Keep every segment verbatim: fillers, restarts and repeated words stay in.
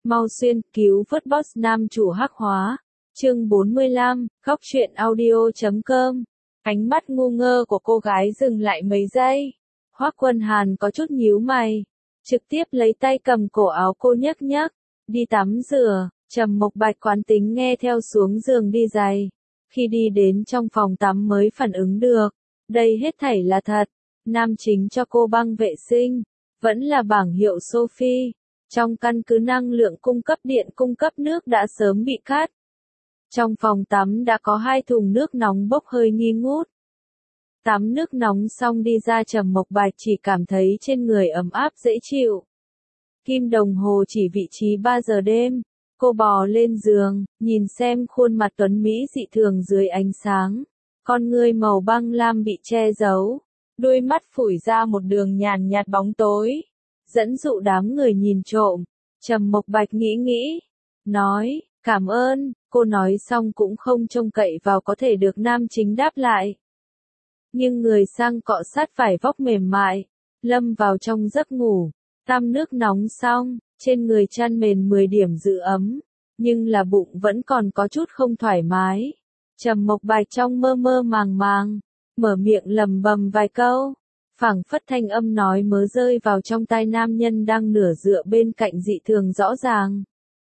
Mau xuyên cứu vớt boss nam chủ hắc hóa. Chương bốn mươi lăm, góc truyện audio chấm com. Ánh mắt ngu ngơ của cô gái dừng lại mấy giây. Hoắc Quân Hàn có chút nhíu mày, trực tiếp lấy tay cầm cổ áo cô nhấc nhấc, đi tắm rửa. Trầm Mộc Bạch quán tính nghe theo xuống giường đi giày. Khi đi đến trong phòng tắm mới phản ứng được, đây hết thảy là thật. Nam chính cho cô băng vệ sinh, vẫn là bảng hiệu Sophie. Trong căn cứ năng lượng cung cấp điện cung cấp nước đã sớm bị cắt. Trong phòng tắm đã có hai thùng nước nóng bốc hơi nghi ngút. Tắm nước nóng xong đi ra Trầm Mộc Bạch chỉ cảm thấy trên người ấm áp dễ chịu. Kim đồng hồ chỉ vị trí ba giờ đêm. Cô bò lên giường, nhìn xem khuôn mặt tuấn Mỹ dị thường dưới ánh sáng. Con ngươi màu băng lam bị che giấu. Đôi mắt phủi ra một đường nhàn nhạt bóng tối. Dẫn dụ đám người nhìn trộm. Trầm Mộc Bạch nghĩ nghĩ. Nói, cảm ơn. Cô nói xong cũng không trông cậy vào có thể được nam chính đáp lại. Nhưng người sang cọ sát vải vóc mềm mại. Lâm vào trong giấc ngủ. Tắm nước nóng xong. Trên người chăn mền mười điểm giữ ấm, nhưng là bụng vẫn còn có chút không thoải mái. Trầm Mộc Bạch trong mơ mơ màng màng, mở miệng lầm bầm vài câu, phảng phất thanh âm nói mớ rơi vào trong tai nam nhân đang nửa dựa bên cạnh dị thường rõ ràng.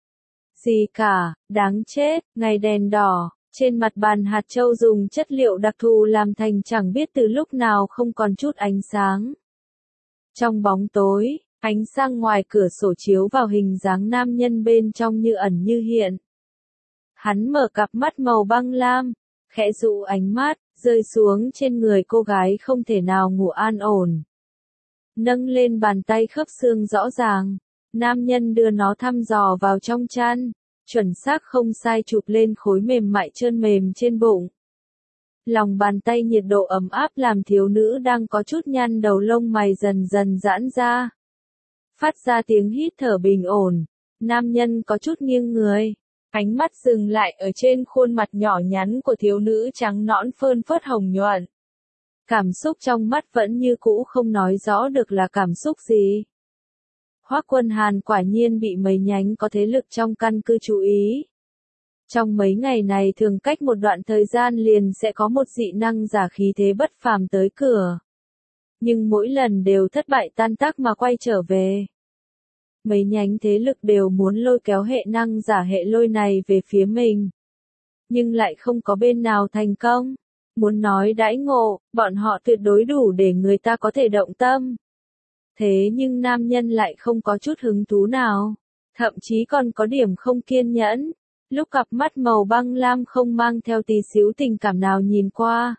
Gì cả, đáng chết, ngày đèn đỏ, trên mặt bàn hạt châu dùng chất liệu đặc thù làm thành chẳng biết từ lúc nào không còn chút ánh sáng. Trong bóng tối, ánh sáng ngoài cửa sổ chiếu vào hình dáng nam nhân bên trong như ẩn như hiện. Hắn mở cặp mắt màu băng lam, khẽ dụ ánh mắt, rơi xuống trên người cô gái không thể nào ngủ an ổn. Nâng lên bàn tay khớp xương rõ ràng, nam nhân đưa nó thăm dò vào trong chăn, chuẩn xác không sai chụp lên khối mềm mại trơn mềm trên bụng. Lòng bàn tay nhiệt độ ấm áp làm thiếu nữ đang có chút nhăn đầu lông mày dần dần giãn ra. Phát ra tiếng hít thở bình ổn, nam nhân có chút nghiêng người, ánh mắt dừng lại ở trên khuôn mặt nhỏ nhắn của thiếu nữ trắng nõn phơn phớt hồng nhuận. Cảm xúc trong mắt vẫn như cũ không nói rõ được là cảm xúc gì. Hoắc Quân Hàn quả nhiên bị mấy nhánh có thế lực trong căn cứ chú ý. Trong mấy ngày này thường cách một đoạn thời gian liền sẽ có một dị năng giả khí thế bất phàm tới cửa. Nhưng mỗi lần đều thất bại tan tác mà quay trở về. Mấy nhánh thế lực đều muốn lôi kéo hệ năng giả hệ lôi này về phía mình. Nhưng lại không có bên nào thành công. Muốn nói đãi ngộ, bọn họ tuyệt đối đủ để người ta có thể động tâm. Thế nhưng nam nhân lại không có chút hứng thú nào. Thậm chí còn có điểm không kiên nhẫn. Lúc cặp mắt màu băng lam không mang theo tí xíu tình cảm nào nhìn qua.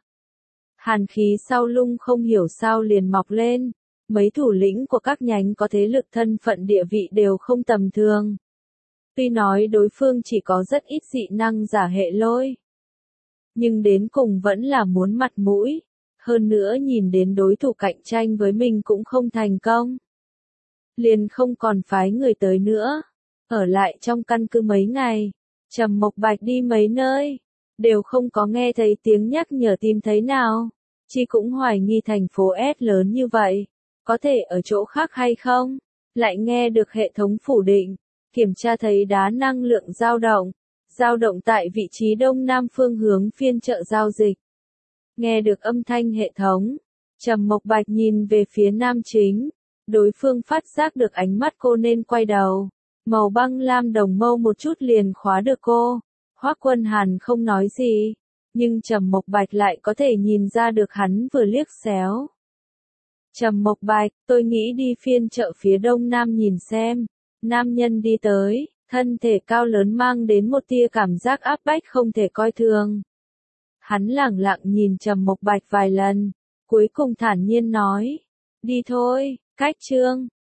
Hàn khí sau lưng không hiểu sao liền mọc lên, mấy thủ lĩnh của các nhánh có thế lực thân phận địa vị đều không tầm thường. Tuy nói đối phương chỉ có rất ít dị năng giả hệ lôi, nhưng đến cùng vẫn là muốn mặt mũi, hơn nữa nhìn đến đối thủ cạnh tranh với mình cũng không thành công. Liền không còn phái người tới nữa, ở lại trong căn cứ mấy ngày, Trầm Mộc Bạch đi mấy nơi. Đều không có nghe thấy tiếng nhắc nhở tìm thấy nào. Chi cũng hoài nghi thành phố S lớn như vậy. Có thể ở chỗ khác hay không? Lại nghe được hệ thống phủ định. Kiểm tra thấy đá năng lượng dao động. Dao động tại vị trí đông nam phương hướng phiên chợ giao dịch. Nghe được âm thanh hệ thống. Trầm Mộc Bạch nhìn về phía nam chính. Đối phương phát giác được ánh mắt cô nên quay đầu. Màu băng lam đồng mâu một chút liền khóa được cô. Hoắc Quân Hàn không nói gì, nhưng Trầm Mộc Bạch lại có thể nhìn ra được hắn vừa liếc xéo. Trầm Mộc Bạch, tôi nghĩ đi phiên chợ phía đông nam nhìn xem. Nam nhân đi tới, thân thể cao lớn mang đến một tia cảm giác áp bách không thể coi thường. Hắn lẳng lặng nhìn Trầm Mộc Bạch vài lần, cuối cùng thản nhiên nói, đi thôi, cách chương.